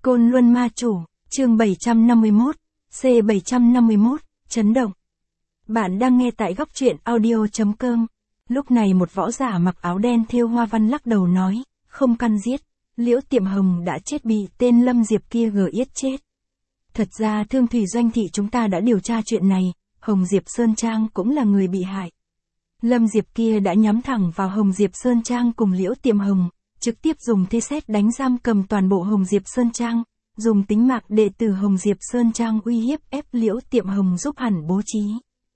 Côn Luân Ma Chủ, chương 751, C751, chấn động. Bạn đang nghe tại góc truyện audio.com. Lúc này một võ giả mặc áo đen thêu hoa văn lắc đầu nói, không căn giết, Liễu Tiệm Hồng đã chết bị tên Lâm Diệp kia giết chết. Thật ra Thương Thủy Doanh Thị chúng ta đã điều tra chuyện này, Hồng Diệp Sơn Trang cũng là người bị hại. Lâm Diệp kia đã nhắm thẳng vào Hồng Diệp Sơn Trang cùng Liễu Tiệm Hồng, trực tiếp dùng thế sét đánh giam cầm toàn bộ Hồng Diệp Sơn Trang, dùng tính mạng đệ tử Hồng Diệp Sơn Trang uy hiếp ép Liễu Tiệm Hồng giúp hẳn bố trí.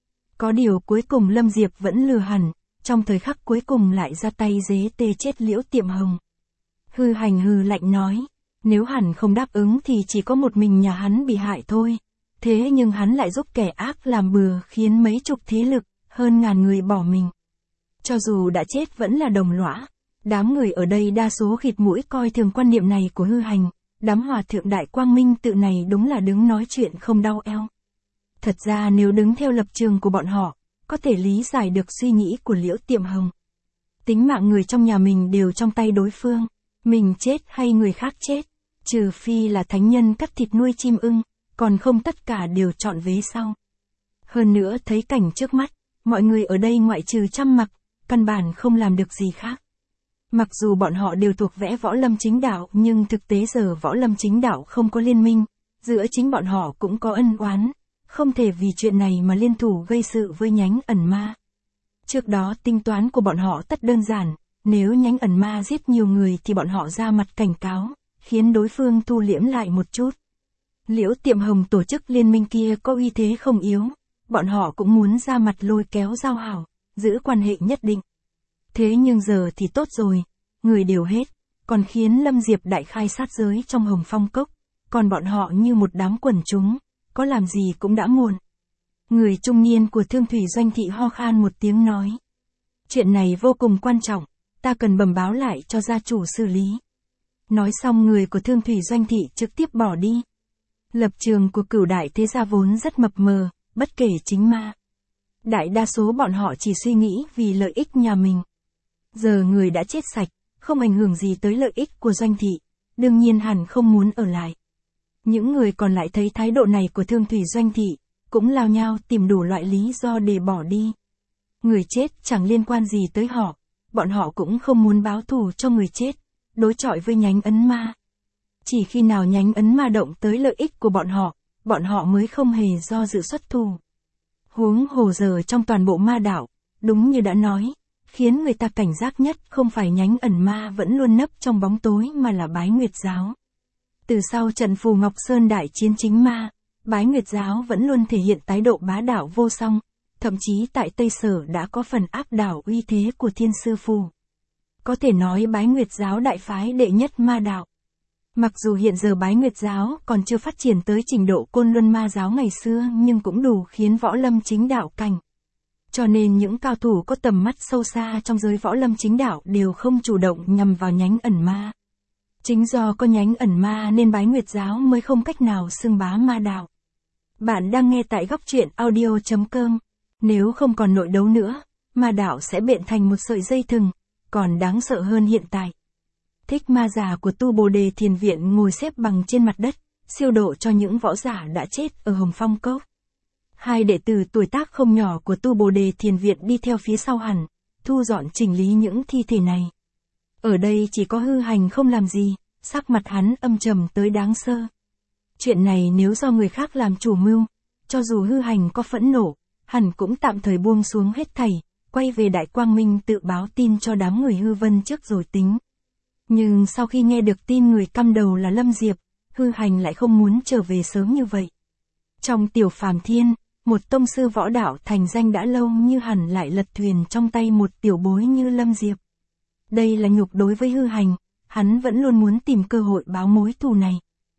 Có điều cuối cùng Lâm Diệp vẫn lừa hẳn, trong thời khắc cuối cùng lại ra tay giết chết Liễu Tiệm Hồng. Hư Hành hừ lạnh nói, nếu hẳn không đáp ứng thì chỉ có một mình nhà hắn bị hại thôi. Thế nhưng hắn lại giúp kẻ ác làm bừa khiến mấy chục thế lực, hơn ngàn người bỏ mình. Cho dù đã chết vẫn là đồng lõa. Đám người ở đây đa số khịt mũi coi thường quan niệm này của Hư Hành, đám hòa thượng đại quang minh tự này đúng là đứng nói chuyện không đau eo. Thật ra nếu đứng theo lập trường của bọn họ, có thể lý giải được suy nghĩ của Liễu Tiệm Hồng. Tính mạng người trong nhà mình đều trong tay đối phương, mình chết hay người khác chết, trừ phi là thánh nhân cắt thịt nuôi chim ưng, còn không tất cả đều chọn vế sau. Hơn nữa thấy cảnh trước mắt, mọi người ở đây ngoại trừ chăm mặc, căn bản không làm được gì khác. Mặc dù bọn họ đều thuộc vẽ võ lâm chính đạo nhưng thực tế giờ võ lâm chính đạo không có liên minh, giữa chính bọn họ cũng có ân oán, không thể vì chuyện này mà liên thủ gây sự với nhánh ẩn ma. Trước đó tính toán của bọn họ tất đơn giản, nếu nhánh ẩn ma giết nhiều người thì bọn họ ra mặt cảnh cáo, khiến đối phương thu liễm lại một chút. Liễu Tiệm Hồng tổ chức liên minh kia có uy thế không yếu, bọn họ cũng muốn ra mặt lôi kéo giao hảo, giữ quan hệ nhất định. Thế nhưng giờ thì tốt rồi, người đều hết, còn khiến Lâm Diệp đại khai sát giới trong Hồng Phong Cốc, còn bọn họ như một đám quần chúng, có làm gì cũng đã muộn. Người trung niên của Thương Thủy Doanh Thị ho khan một tiếng nói. Chuyện này vô cùng quan trọng, ta cần bẩm báo lại cho gia chủ xử lý. Nói xong người của Thương Thủy Doanh Thị trực tiếp bỏ đi. Lập trường của Cửu đại thế gia vốn rất mập mờ, bất kể chính ma. Đại đa số bọn họ chỉ suy nghĩ vì lợi ích nhà mình. Giờ người đã chết sạch, không ảnh hưởng gì tới lợi ích của Doanh Thị, đương nhiên hẳn không muốn ở lại. Những người còn lại thấy thái độ này của Thương Thủy Doanh Thị, cũng lao nhau tìm đủ loại lý do để bỏ đi. Người chết chẳng liên quan gì tới họ, bọn họ cũng không muốn báo thù cho người chết, đối chọi với nhánh ấn ma. Chỉ khi nào nhánh ấn ma động tới lợi ích của bọn họ mới không hề do dự xuất thù. Huống hồ giờ trong toàn bộ ma đạo, đúng như đã nói, khiến người ta cảnh giác nhất không phải nhánh ẩn ma vẫn luôn nấp trong bóng tối mà là Bái Nguyệt Giáo. Từ sau trận Phù Ngọc Sơn đại chiến chính ma, Bái Nguyệt Giáo vẫn luôn thể hiện thái độ bá đạo vô song, thậm chí tại Tây Sở đã có phần áp đảo uy thế của Thiên Sư Phù. Có thể nói Bái Nguyệt Giáo đại phái đệ nhất ma đạo. Mặc dù hiện giờ Bái Nguyệt Giáo còn chưa phát triển tới trình độ Côn Luân Ma Giáo ngày xưa nhưng cũng đủ khiến võ lâm chính đạo cảnh. Cho nên những cao thủ có tầm mắt sâu xa trong giới võ lâm chính đạo đều không chủ động nhằm vào nhánh ẩn ma. Chính do có nhánh ẩn ma nên Bái Nguyệt Giáo mới không cách nào xưng bá ma đạo. Bạn đang nghe tại góc truyện audio.com. Nếu không còn nội đấu nữa, ma đạo sẽ bện thành một sợi dây thừng, còn đáng sợ hơn hiện tại. Thích Ma già của Tu Bồ Đề Thiền Viện ngồi xếp bằng trên mặt đất, siêu độ cho những võ giả đã chết ở Hồng Phong Cốc. Hai đệ tử tuổi tác không nhỏ của Tu Bồ Đề Thiền Viện đi theo phía sau hẳn, thu dọn chỉnh lý những thi thể này. Ở đây chỉ có Hư Hành không làm gì, sắc mặt hắn âm trầm tới đáng sợ. Chuyện này nếu do người khác làm chủ mưu, cho dù Hư Hành có phẫn nộ, hẳn cũng tạm thời buông xuống hết thảy, quay về Đại Quang Minh tự báo tin cho đám người Hư Vân trước rồi tính. Nhưng sau khi nghe được tin người căm đầu là Lâm Diệp, Hư Hành lại không muốn trở về sớm như vậy. Trong Tiểu Phàm Thiên, một tông sư võ đạo thành danh đã lâu như hẳn lại lật thuyền trong tay một tiểu bối như Lâm Diệp. Đây là nhục đối với Hư Hành, hắn vẫn luôn muốn tìm cơ hội báo mối thù này.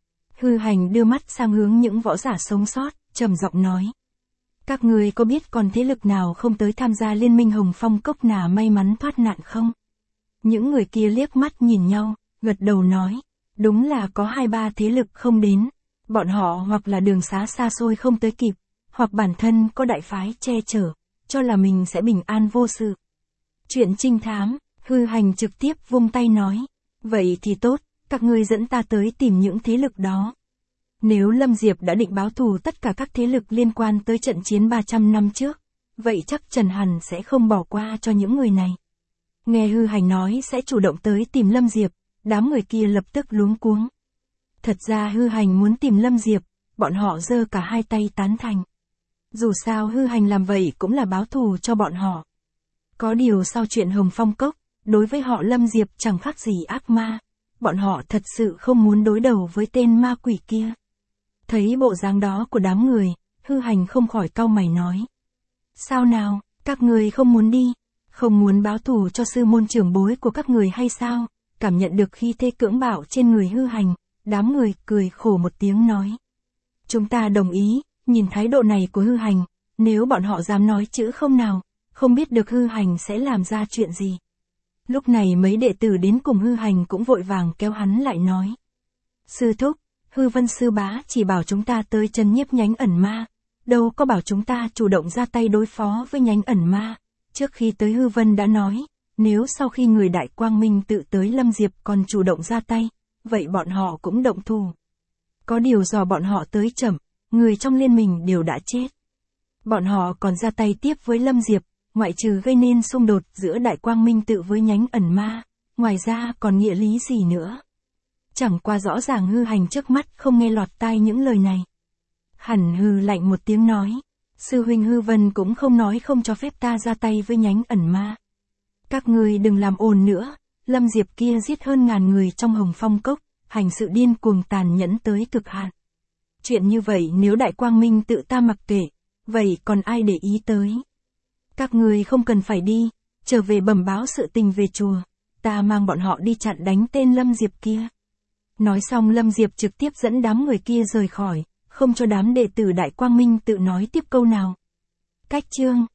Hư Hành đưa mắt sang hướng những võ giả sống sót, trầm giọng nói. Các người có biết còn thế lực nào không tới tham gia liên minh Hồng Phong Cốc nào may mắn thoát nạn không? Những người kia liếc mắt nhìn nhau, gật đầu nói. Đúng là có 2-3 thế lực không đến. Bọn họ hoặc là đường xá xa xôi không tới kịp, hoặc bản thân có đại phái che chở, cho là mình sẽ bình an vô sự. Chuyện trinh thám, Hư Hành trực tiếp vung tay nói. Vậy thì tốt, các ngươi dẫn ta tới tìm những thế lực đó. Nếu Lâm Diệp đã định báo thù tất cả các thế lực liên quan tới trận chiến 300 năm trước, vậy chắc Trần Hàn sẽ không bỏ qua cho những người này. Nghe Hư Hành nói sẽ chủ động tới tìm Lâm Diệp, đám người kia lập tức luống cuống. Thật ra Hư Hành muốn tìm Lâm Diệp, bọn họ giơ cả hai tay tán thành. Dù sao Hư Hành làm vậy cũng là báo thù cho bọn họ. Có điều sau chuyện Hồng Phong Cốc, đối với họ Lâm Diệp chẳng khác gì ác ma. Bọn họ thật sự không muốn đối đầu với tên ma quỷ kia. Thấy bộ dáng đó của đám người, Hư Hành không khỏi cau mày nói. Sao nào, các người không muốn đi, không muốn báo thù cho sư môn trưởng bối của các người hay sao? Cảm nhận được khí thế cưỡng bạo trên người Hư Hành, đám người cười khổ một tiếng nói. Chúng ta đồng ý, nhìn thái độ này của Hư Hành, nếu bọn họ dám nói chữ không nào, không biết được Hư Hành sẽ làm ra chuyện gì. Lúc này mấy đệ tử đến cùng Hư Hành cũng vội vàng kéo hắn lại nói. Sư thúc, Hư Vân sư bá chỉ bảo chúng ta tới trấn nhiếp nhánh ẩn ma, đâu có bảo chúng ta chủ động ra tay đối phó với nhánh ẩn ma. Trước khi tới Hư Vân đã nói, nếu sau khi người Đại Quang Minh tự tới Lâm Diệp còn chủ động ra tay, vậy bọn họ cũng động thủ. Có điều do bọn họ tới chậm, người trong liên minh đều đã chết. Bọn họ còn ra tay tiếp với Lâm Diệp, ngoại trừ gây nên xung đột giữa Đại Quang Minh tự với nhánh ẩn ma, ngoài ra còn nghĩa lý gì nữa. Chẳng qua rõ ràng Hư Hành trước mắt không nghe lọt tai những lời này. Hẳn hừ lạnh một tiếng nói, sư huynh Hư Vân cũng không nói không cho phép ta ra tay với nhánh ẩn ma. Các người đừng làm ồn nữa, Lâm Diệp kia giết hơn 1000 người trong Hồng Phong Cốc, hành sự điên cuồng tàn nhẫn tới cực hạn. Chuyện như vậy nếu Đại Quang Minh tự ta mặc kệ, vậy còn ai để ý tới. Các người không cần phải đi, trở về bẩm báo sự tình về chùa, ta mang bọn họ đi chặn đánh tên Lâm Diệp kia. Nói xong Lâm Diệp trực tiếp dẫn đám người kia rời khỏi, không cho đám đệ tử Đại Quang Minh tự nói tiếp câu nào. Cách chương